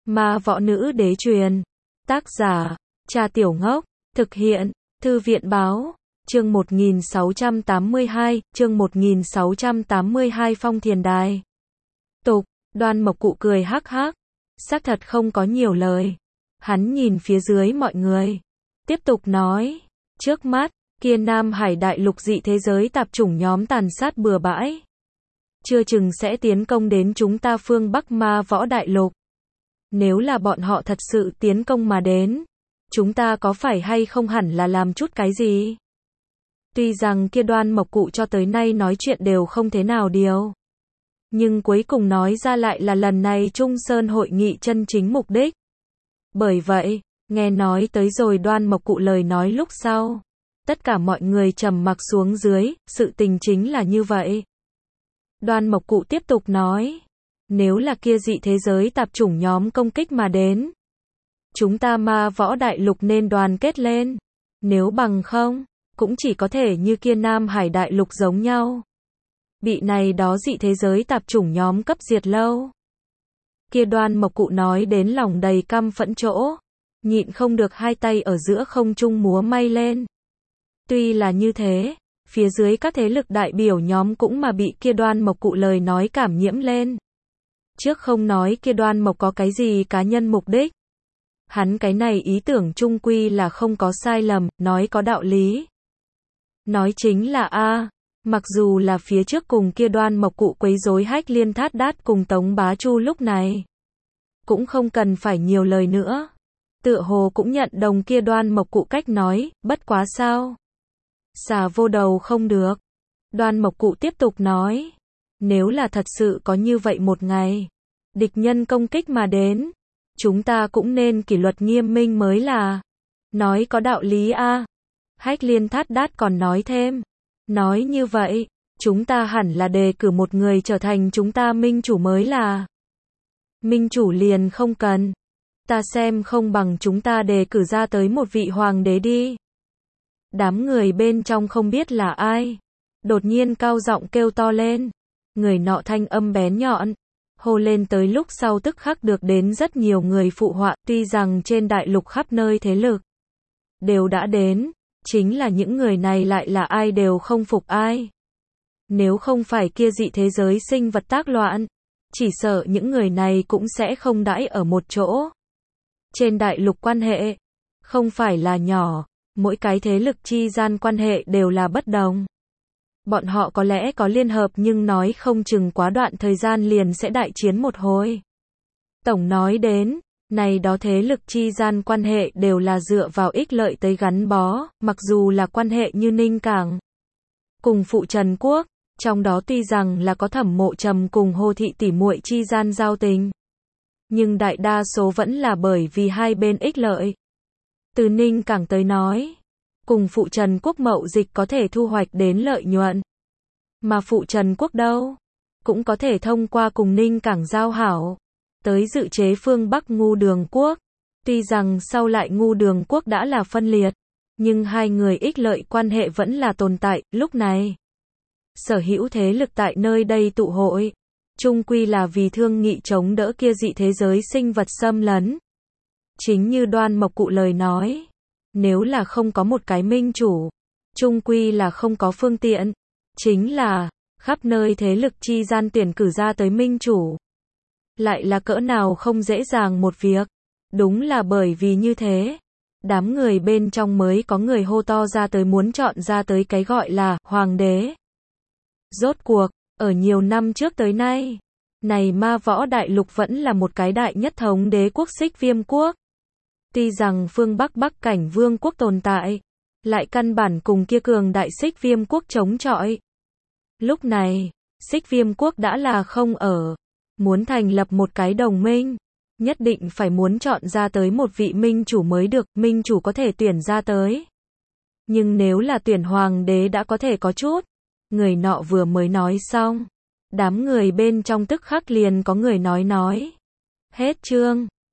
Ma võ nữ đế truyền. Tác giả, Cha Tiểu Ngốc. Thực hiện, Thư viện báo. Chương 1682, chương 1682 Phong Thiền Đài. Tục, Đoan Mộc Cụ cười hắc hắc. Xác thật không có nhiều lời. Hắn nhìn phía dưới mọi người. Tiếp tục nói. Trước mắt, kia Nam Hải đại lục dị thế giới tạp chủng nhóm tàn sát bừa bãi. Chưa chừng sẽ tiến công đến chúng ta phương Bắc Ma võ đại lục. Nếu là bọn họ thật sự tiến công mà đến, chúng ta có phải hay không hẳn là làm chút cái gì? Tuy rằng kia Đoan Mộc Cụ cho tới nay nói chuyện đều không thế nào điều. Nhưng cuối cùng nói ra lại là lần này Trung Sơn hội nghị chân chính mục đích. Bởi vậy, nghe nói tới rồi Đoan Mộc Cụ lời nói lúc sau. Tất cả mọi người trầm mặc xuống dưới, sự tình chính là như vậy. Đoan Mộc Cụ tiếp tục nói. Nếu là kia dị thế giới tạp chủng nhóm công kích mà đến, chúng ta Ma võ đại lục nên đoàn kết lên. Nếu bằng không, cũng chỉ có thể như kia Nam Hải đại lục giống nhau. Bị này đó dị thế giới tạp chủng nhóm cấp diệt lâu. Kia Đoan Mộc Cụ nói đến lòng đầy căm phẫn chỗ. Nhịn không được hai tay ở giữa không trung múa may lên. Tuy là như thế, phía dưới các thế lực đại biểu nhóm cũng mà bị kia Đoan Mộc Cụ lời nói cảm nhiễm lên. Trước không nói kia Đoan Mộc có cái gì cá nhân mục đích. Hắn cái này ý tưởng chung quy là không có sai lầm, nói có đạo lý. Nói chính là mặc dù là phía trước cùng kia Đoan Mộc Cụ quấy rối Hách Liên Thát Đát cùng Tống Bá Chu lúc này. Cũng không cần phải nhiều lời nữa. Tựa hồ cũng nhận đồng kia Đoan Mộc Cụ cách nói, bất quá sao. Xà vô đầu không được. Đoan Mộc Cụ tiếp tục nói. Nếu là thật sự có như vậy một ngày, địch nhân công kích mà đến, chúng ta cũng nên kỷ luật nghiêm minh mới là. Nói có đạo lý Hách Liên Thát Đát còn nói thêm. Nói như vậy, chúng ta hẳn là đề cử một người trở thành chúng ta minh chủ mới là. Minh chủ liền không cần. Ta xem không bằng chúng ta đề cử ra tới một vị hoàng đế đi. Đám người bên trong không biết là ai. Đột nhiên cao giọng kêu to lên. Người nọ thanh âm bén nhọn. Hô lên tới lúc sau tức khắc được đến rất nhiều người phụ họa. Tuy rằng trên đại lục khắp nơi thế lực đều đã đến. Chính là những người này lại là ai đều không phục ai. Nếu không phải kia dị thế giới sinh vật tác loạn, chỉ sợ những người này cũng sẽ không đãi ở một chỗ. Trên đại lục quan hệ, không phải là nhỏ, mỗi cái thế lực chi gian quan hệ đều là bất đồng. Bọn họ có lẽ có liên hợp nhưng nói không chừng quá đoạn thời gian liền sẽ đại chiến một hồi. Tổng nói đến, này đó thế lực chi gian quan hệ đều là dựa vào ích lợi tới gắn bó, mặc dù là quan hệ như Ninh Cảng cùng Phụ Trần Quốc, trong đó tuy rằng là có Thẩm Mộ Trầm cùng Hồ Thị tỷ muội chi gian giao tình, nhưng đại đa số vẫn là bởi vì hai bên ích lợi. Từ Ninh Cảng tới nói, cùng Phụ Trần Quốc mậu dịch có thể thu hoạch đến lợi nhuận, mà Phụ Trần Quốc đâu, cũng có thể thông qua cùng Ninh Cảng giao hảo, tới dự chế phương Bắc Ngu Đường Quốc. Tuy rằng sau lại Ngu Đường Quốc đã là phân liệt, nhưng hai người ích lợi quan hệ vẫn là tồn tại. Lúc này, sở hữu thế lực tại nơi đây tụ hội, chung quy là vì thương nghị chống đỡ kia dị thế giới sinh vật xâm lấn. Chính như Đoan Mộc Cụ lời nói, nếu là không có một cái minh chủ, chung quy là không có phương tiện, chính là khắp nơi thế lực chi gian tuyển cử ra tới minh chủ. Lại là cỡ nào không dễ dàng một việc. Đúng là bởi vì như thế, đám người bên trong mới có người hô to ra tới muốn chọn ra tới cái gọi là hoàng đế. Rốt cuộc, ở nhiều năm trước tới nay, này Ma võ đại lục vẫn là một cái đại nhất thống đế quốc Xích Viêm quốc. Tuy rằng phương Bắc Bắc Cảnh Vương quốc tồn tại, lại căn bản cùng kia cường đại Xích Viêm quốc chống chọi. Lúc này, Xích Viêm quốc đã là không ở. Muốn thành lập một cái đồng minh, nhất định phải muốn chọn ra tới một vị minh chủ mới được, minh chủ có thể tuyển ra tới. Nhưng nếu là tuyển hoàng đế đã có thể có chút. Người nọ vừa mới nói xong, đám người bên trong tức khắc liền có người nói. Hết chương.